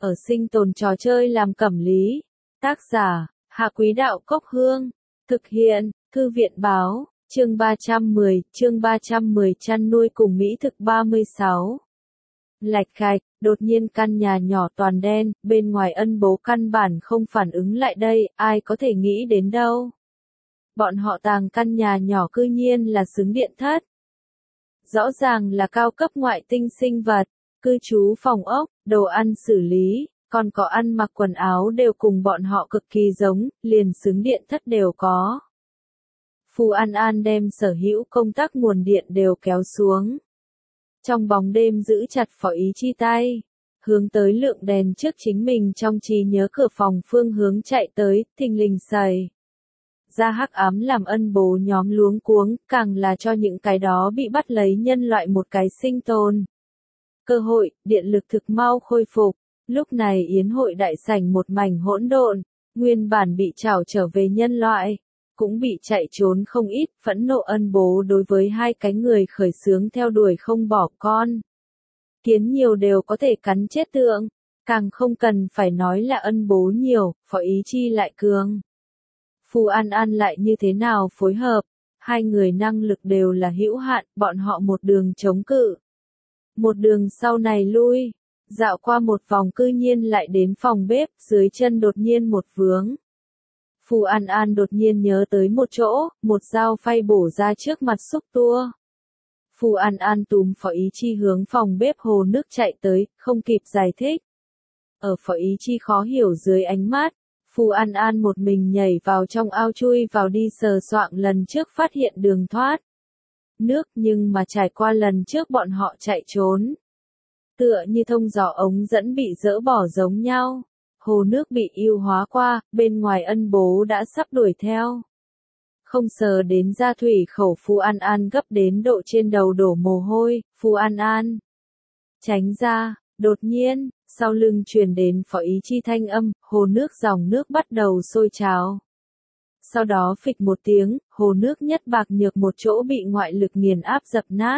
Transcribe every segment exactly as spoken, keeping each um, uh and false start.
ở sinh tồn trò chơi làm cẩm lý. Tác giả, Hạ Quý Đạo Cốc Hương. Thực hiện, Thư viện Báo, chương ba trăm mười, chương ba trăm mười chăn nuôi cùng mỹ thực ba mươi sáu. Lạch cạch, đột nhiên căn nhà nhỏ toàn đen, bên ngoài Ân Bố căn bản không phản ứng lại đây, ai có thể nghĩ đến đâu. Bọn họ tàng căn nhà nhỏ cư nhiên là xứng điện thất. Rõ ràng là cao cấp ngoại tinh sinh vật, cư trú phòng ốc, đồ ăn xử lý, còn có ăn mặc quần áo đều cùng bọn họ cực kỳ giống, liền xứng điện thất đều có. Phù An An đem sở hữu công tắc nguồn điện đều kéo xuống. Trong bóng đêm giữ chặt Phó Ý Chi tay, hướng tới lượng đèn trước chính mình trong trí nhớ cửa phòng phương hướng chạy tới, thình lình sầy. Ra hắc ám làm Ân Bố nhóm luống cuống, càng là cho những cái đó bị bắt lấy nhân loại một cái sinh tồn cơ hội, điện lực thực mau khôi phục. Lúc này yến hội đại sảnh một mảnh hỗn độn, nguyên bản bị trảo trở về nhân loại, cũng bị chạy trốn không ít, phẫn nộ Ân Bố đối với hai cái người khởi xướng theo đuổi không bỏ con. Kiến nhiều đều có thể cắn chết tượng, càng không cần phải nói là Ân Bố nhiều, Phó Ý Chi lại cường. Phù An An lại như thế nào phối hợp, hai người năng lực đều là hữu hạn, bọn họ một đường chống cự. Một đường sau này lui, dạo qua một vòng cư nhiên lại đến phòng bếp, dưới chân đột nhiên một vướng. Phù An An đột nhiên nhớ tới một chỗ, một dao phay bổ ra trước mặt xúc tua. Phù An An túm Phó Ý Chi hướng phòng bếp hồ nước chạy tới, không kịp giải thích. Ở Phó Ý Chi khó hiểu dưới ánh mắt, Phù An An một mình nhảy vào trong ao chui vào đi sờ soạng lần trước phát hiện đường thoát nước, nhưng mà trải qua lần trước bọn họ chạy trốn. Tựa như thông gió ống dẫn bị dỡ bỏ giống nhau, hồ nước bị yêu hóa qua, bên ngoài Ân Bố đã sắp đuổi theo. Không sờ đến ra thủy khẩu, Phù An An gấp đến độ trên đầu đổ mồ hôi, Phù An An tránh ra, đột nhiên, sau lưng truyền đến Phó Ý Chi thanh âm, hồ nước dòng nước bắt đầu sôi trào. Sau đó phịch một tiếng, hồ nước nhất bạc nhược một chỗ bị ngoại lực nghiền áp dập nát.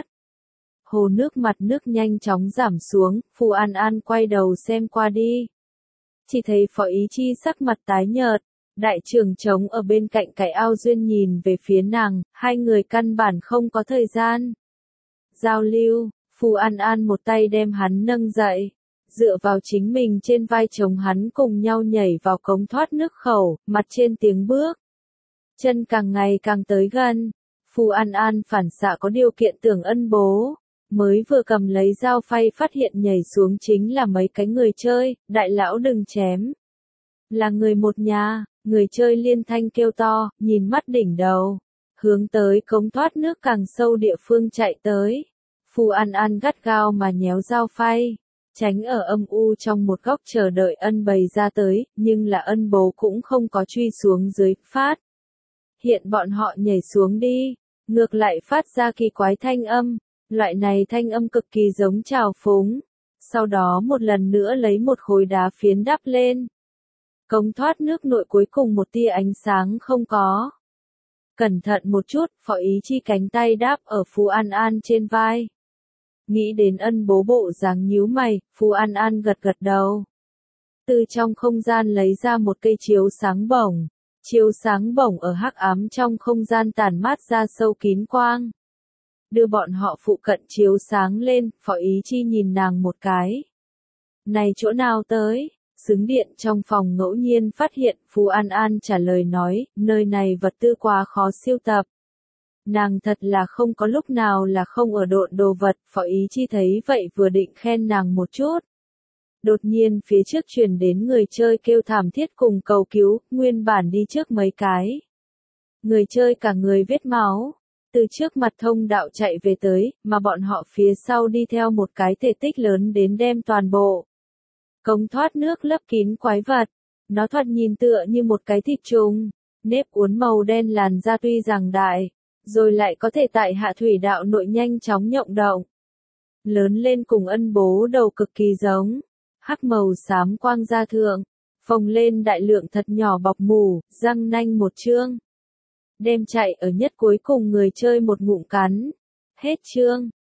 Hồ nước mặt nước nhanh chóng giảm xuống, Phù An An quay đầu xem qua đi. Chỉ thấy Phó Ý Chi sắc mặt tái nhợt, đại trưởng trống ở bên cạnh cái ao duyên nhìn về phía nàng, hai người căn bản không có thời gian giao lưu. Phù An An một tay đem hắn nâng dậy, dựa vào chính mình trên vai chồng hắn cùng nhau nhảy vào cống thoát nước khẩu, mặt trên tiếng bước chân càng ngày càng tới gần. Phù An An phản xạ có điều kiện tưởng Ân Bố, mới vừa cầm lấy dao phay phát hiện nhảy xuống chính là mấy cái người chơi, đại lão đừng chém. Là người một nhà, người chơi liên thanh kêu to, nhìn mắt đỉnh đầu, hướng tới cống thoát nước càng sâu địa phương chạy tới. Phù An An gắt gao mà nhéo dao phay, tránh ở âm u trong một góc chờ đợi Ân bầy ra tới, nhưng là Ân Bố cũng không có truy xuống dưới, phát. Hiện bọn họ nhảy xuống đi, ngược lại phát ra kỳ quái thanh âm, loại này thanh âm cực kỳ giống trào phúng. Sau đó một lần nữa lấy một khối đá phiến đắp lên. Cống thoát nước nội cuối cùng một tia ánh sáng không có. Cẩn thận một chút, Phó Ý Chi cánh tay đáp ở Phù An An trên vai. Nghĩ đến Ân Bố bộ dáng nhíu mày, Phù An An gật gật đầu. Từ trong không gian lấy ra một cây chiếu sáng bổng. Chiếu sáng bổng ở hắc ám trong không gian tản mát ra sâu kín quang. Đưa bọn họ phụ cận chiếu sáng lên, Phó Ý Chi nhìn nàng một cái. Này chỗ nào tới? Xứng điện trong phòng ngẫu nhiên phát hiện, Phù An An trả lời nói, nơi này vật tư quá khó siêu tập. Nàng thật là không có lúc nào là không ở độn đồ vật, Phó Ý Chi thấy vậy vừa định khen nàng một chút. Đột nhiên phía trước truyền đến người chơi kêu thảm thiết cùng cầu cứu, nguyên bản đi trước mấy cái. Người chơi cả người vết máu, từ trước mặt thông đạo chạy về tới, mà bọn họ phía sau đi theo một cái thể tích lớn đến đem toàn bộ cống thoát nước lấp kín quái vật. Nó thoạt nhìn tựa như một cái thịt trùng, nếp uốn màu đen làn da tuy rằng đại, rồi lại có thể tại hạ thủy đạo nội nhanh chóng nhộng động. Lớn lên cùng Ân Bố đầu cực kỳ giống. Hắc màu xám quang da thượng, phồng lên đại lượng thật nhỏ bọc mủ, răng nanh một chương. Đem chạy ở nhất cuối cùng người chơi một ngụm cắn. Hết chương.